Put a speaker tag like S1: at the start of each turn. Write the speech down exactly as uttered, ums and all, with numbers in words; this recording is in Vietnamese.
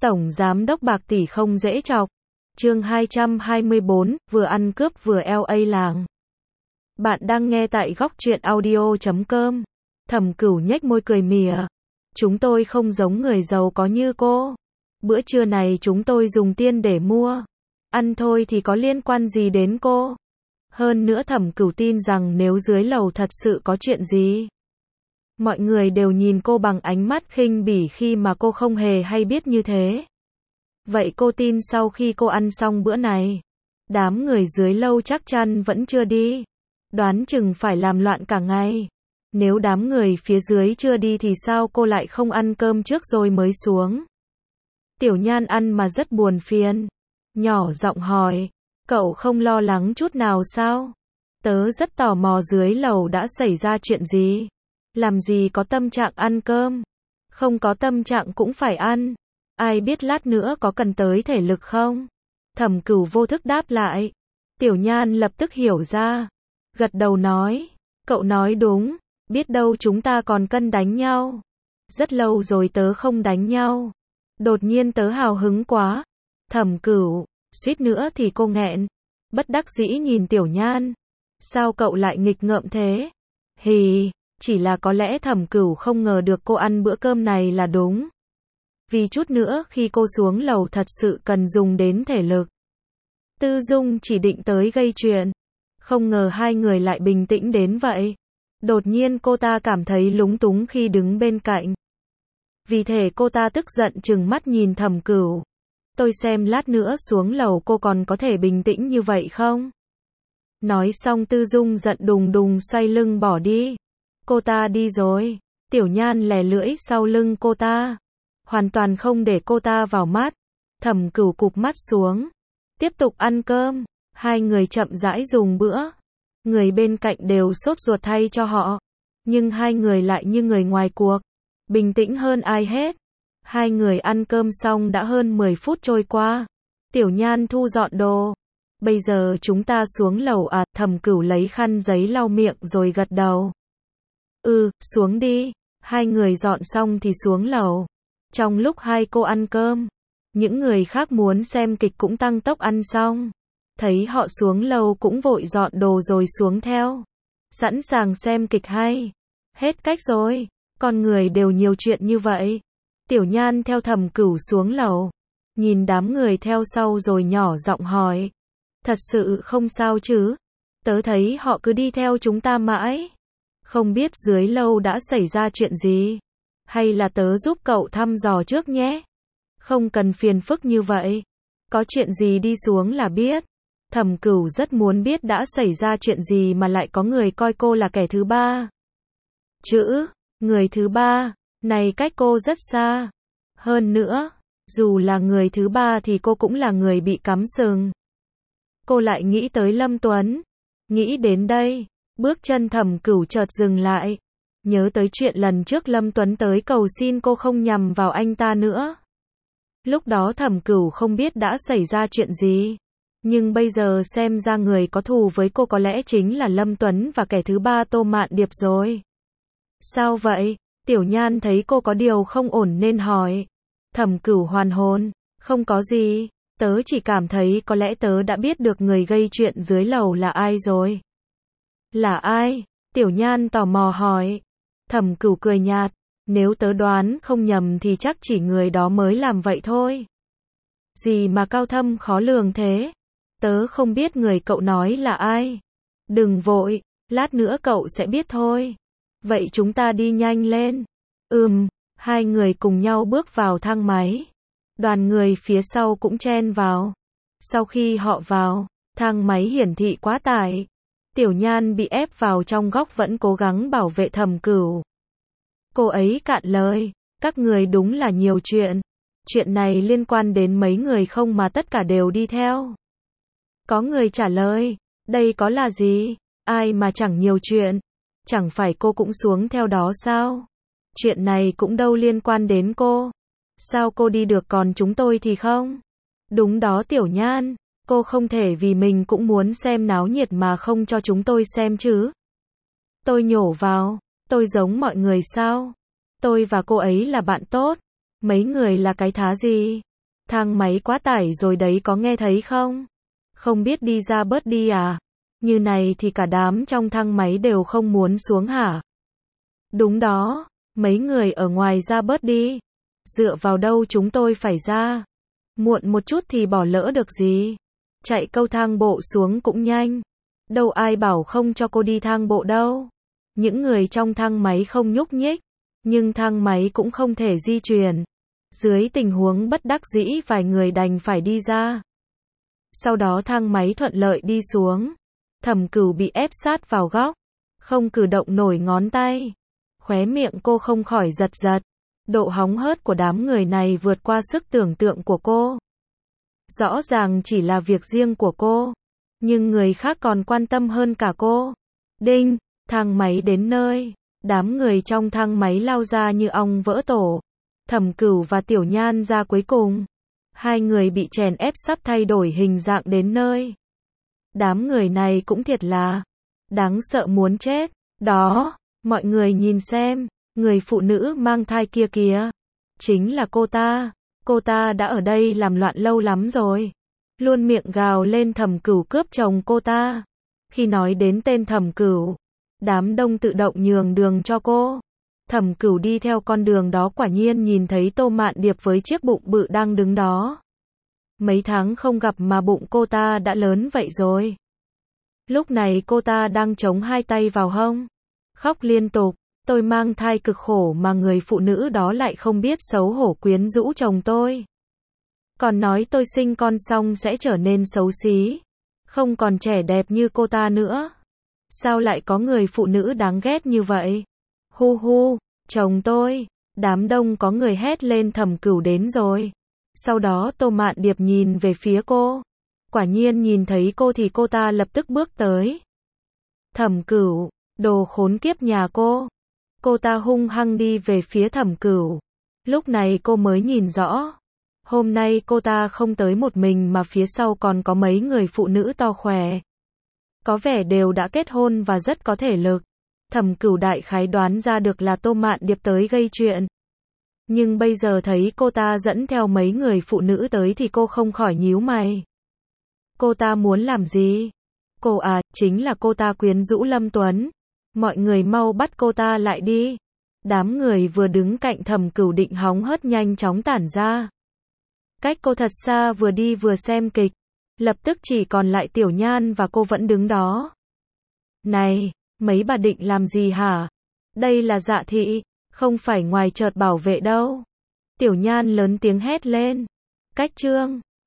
S1: Tổng giám đốc bạc tỷ không dễ chọc. Chương hai trăm hai mươi bốn, vừa ăn cướp vừa lờ a làng. Bạn đang nghe tại góc truyện audio chấm com. Thẩm Cửu nhếch môi cười mỉa. Chúng tôi không giống người giàu có như cô. Bữa trưa này chúng tôi dùng tiền để mua. Ăn thôi thì có liên quan gì đến cô. Hơn nữa Thẩm Cửu tin rằng nếu dưới lầu thật sự có chuyện gì, mọi người đều nhìn cô bằng ánh mắt khinh bỉ khi mà cô không hề hay biết như thế. Vậy cô tin sau khi cô ăn xong bữa này, đám người dưới lâu chắc chắn vẫn chưa đi. Đoán chừng phải làm loạn cả ngày. Nếu đám người phía dưới chưa đi thì sao cô lại không ăn cơm trước rồi mới xuống? Tiểu Nhan ăn mà rất buồn phiền. Nhỏ giọng hỏi, cậu không lo lắng chút nào sao? Tớ rất tò mò dưới lầu đã xảy ra chuyện gì. Làm gì có tâm trạng ăn cơm. Không có tâm trạng cũng phải ăn. Ai biết lát nữa có cần tới thể lực không? Thẩm Cửu vô thức đáp lại. Tiểu Nhan lập tức hiểu ra. Gật đầu nói. Cậu nói đúng. Biết đâu chúng ta còn cân đánh nhau. Rất lâu rồi tớ không đánh nhau. Đột nhiên tớ hào hứng quá. Thẩm Cửu, suýt nữa thì cô nghẹn. Bất đắc dĩ nhìn Tiểu Nhan. Sao cậu lại nghịch ngợm thế? Hì, chỉ là có lẽ Thẩm Cửu không ngờ được cô ăn bữa cơm này là đúng. Vì chút nữa khi cô xuống lầu thật sự cần dùng đến thể lực. Tư Dung chỉ định tới gây chuyện. Không ngờ hai người lại bình tĩnh đến vậy. Đột nhiên cô ta cảm thấy lúng túng khi đứng bên cạnh. Vì thế cô ta tức giận trừng mắt nhìn Thẩm Cửu. Tôi xem lát nữa xuống lầu cô còn có thể bình tĩnh như vậy không? Nói xong Tư Dung giận đùng đùng xoay lưng bỏ đi. Cô ta đi rồi. Tiểu Nhan lè lưỡi sau lưng cô ta. Hoàn toàn không để cô ta vào mắt. Thẩm Cửu cụp mắt xuống. Tiếp tục ăn cơm. Hai người chậm rãi dùng bữa. Người bên cạnh đều sốt ruột thay cho họ. Nhưng hai người lại như người ngoài cuộc. Bình tĩnh hơn ai hết. Hai người ăn cơm xong đã hơn mười phút trôi qua. Tiểu Nhan thu dọn đồ. Bây giờ chúng ta xuống lầu à? Thẩm Cửu lấy khăn giấy lau miệng rồi gật đầu. Ừ, xuống đi. Hai người dọn xong thì xuống lầu. Trong lúc hai cô ăn cơm, những người khác muốn xem kịch cũng tăng tốc ăn xong. Thấy họ xuống lầu cũng vội dọn đồ rồi xuống theo. Sẵn sàng xem kịch hay. Hết cách rồi. Con người đều nhiều chuyện như vậy. Tiểu Nhan theo Thẩm Cửu xuống lầu. Nhìn đám người theo sau rồi nhỏ giọng hỏi. Thật sự không sao chứ? Tớ thấy họ cứ đi theo chúng ta mãi. Không biết dưới lâu đã xảy ra chuyện gì. Hay là tớ giúp cậu thăm dò trước nhé. Không cần phiền phức như vậy. Có chuyện gì đi xuống là biết. Thẩm Cửu rất muốn biết đã xảy ra chuyện gì mà lại có người coi cô là kẻ thứ ba. Chữ, người thứ ba, này cách cô rất xa. Hơn nữa, dù là người thứ ba thì cô cũng là người bị cắm sừng. Cô lại nghĩ tới Lâm Tuấn. Nghĩ đến đây, bước chân Thẩm Cửu chợt dừng lại. Nhớ tới chuyện lần trước Lâm Tuấn tới cầu xin cô không nhằm vào anh ta nữa. Lúc đó Thẩm Cửu không biết đã xảy ra chuyện gì. Nhưng bây giờ xem ra người có thù với cô có lẽ chính là Lâm Tuấn và kẻ thứ ba Tô Mạn Điệp rồi. Sao vậy? Tiểu Nhan thấy cô có điều không ổn nên hỏi. Thẩm Cửu hoàn hồn. Không có gì. Tớ chỉ cảm thấy có lẽ tớ đã biết được người gây chuyện dưới lầu là ai rồi. Là ai? Tiểu Nhan tò mò hỏi. Thẩm Cửu cười nhạt. Nếu tớ đoán không nhầm thì chắc chỉ người đó mới làm vậy thôi. Gì mà cao thâm khó lường thế? Tớ không biết người cậu nói là ai. Đừng vội, lát nữa cậu sẽ biết thôi. Vậy chúng ta đi nhanh lên. Ừm, hai người cùng nhau bước vào thang máy. Đoàn người phía sau cũng chen vào. Sau khi họ vào, thang máy hiển thị quá tải. Tiểu Nhan bị ép vào trong góc vẫn cố gắng bảo vệ Thẩm Cửu. Cô ấy cạn lời, các người đúng là nhiều chuyện. Chuyện này liên quan đến mấy người không mà tất cả đều đi theo. Có người trả lời, đây có là gì? Ai mà chẳng nhiều chuyện? Chẳng phải cô cũng xuống theo đó sao? Chuyện này cũng đâu liên quan đến cô. Sao cô đi được còn chúng tôi thì không? Đúng đó Tiểu Nhan, cô không thể vì mình cũng muốn xem náo nhiệt mà không cho chúng tôi xem chứ. Tôi nhổ vào, tôi giống mọi người sao? Tôi và cô ấy là bạn tốt. Mấy người là cái thá gì? Thang máy quá tải rồi đấy có nghe thấy không? Không biết đi ra bớt đi à? Như này thì cả đám trong thang máy đều không muốn xuống hả? Đúng đó, mấy người ở ngoài ra bớt đi. Dựa vào đâu chúng tôi phải ra? Muộn một chút thì bỏ lỡ được gì? Chạy cầu thang bộ xuống cũng nhanh. Đâu ai bảo không cho cô đi thang bộ đâu. Những người trong thang máy không nhúc nhích, nhưng thang máy cũng không thể di chuyển. Dưới tình huống bất đắc dĩ vài người đành phải đi ra. Sau đó thang máy thuận lợi đi xuống. Thẩm Cửu bị ép sát vào góc, không cử động nổi ngón tay. Khóe miệng cô không khỏi giật giật. Độ hóng hớt của đám người này vượt qua sức tưởng tượng của cô. Rõ ràng chỉ là việc riêng của cô, nhưng người khác còn quan tâm hơn cả cô. Đinh, thang máy đến nơi. Đám người trong thang máy lao ra như ong vỡ tổ. Thẩm Cửu và Tiểu Nhan ra cuối cùng. Hai người bị chèn ép sắp thay đổi hình dạng đến nơi. Đám người này cũng thiệt là đáng sợ muốn chết. Đó, mọi người nhìn xem, người phụ nữ mang thai kia kìa. Chính là cô ta. Cô ta đã ở đây làm loạn lâu lắm rồi. Luôn miệng gào lên Thẩm Cửu cướp chồng cô ta. Khi nói đến tên Thẩm Cửu, đám đông tự động nhường đường cho cô. Thẩm Cửu đi theo con đường đó quả nhiên nhìn thấy Tô Mạn Điệp với chiếc bụng bự đang đứng đó. Mấy tháng không gặp mà bụng cô ta đã lớn vậy rồi. Lúc này cô ta đang chống hai tay vào hông, khóc liên tục. Tôi mang thai cực khổ mà người phụ nữ đó lại không biết xấu hổ quyến rũ chồng tôi. Còn nói tôi sinh con xong sẽ trở nên xấu xí, không còn trẻ đẹp như cô ta nữa. Sao lại có người phụ nữ đáng ghét như vậy? Hu hu, chồng tôi. Đám đông có người hét lên Thẩm Cửu đến rồi. Sau đó Tô Mạn Điệp nhìn về phía cô. Quả nhiên nhìn thấy cô thì cô ta lập tức bước tới. Thẩm Cửu, đồ khốn kiếp nhà cô. Cô ta hung hăng đi về phía Thẩm Cửu. Lúc này cô mới nhìn rõ. Hôm nay cô ta không tới một mình mà phía sau còn có mấy người phụ nữ to khỏe. Có vẻ đều đã kết hôn và rất có thể lực. Thẩm Cửu đại khái đoán ra được là Tô Mạn Điệp tới gây chuyện. Nhưng bây giờ thấy cô ta dẫn theo mấy người phụ nữ tới thì cô không khỏi nhíu mày. Cô ta muốn làm gì? Cô à, chính là cô ta quyến rũ Lâm Tuấn. Mọi người mau bắt cô ta lại đi. Đám người vừa đứng cạnh Thẩm Cửu định hóng hớt nhanh chóng tản ra. Cách cô thật xa vừa đi vừa xem kịch. Lập tức chỉ còn lại Tiểu Nhan và cô vẫn đứng đó. Này, mấy bà định làm gì hả? Đây là Dạ thị, không phải ngoài chợt bảo vệ đâu. Tiểu Nhan lớn tiếng hét lên. Cách Trương.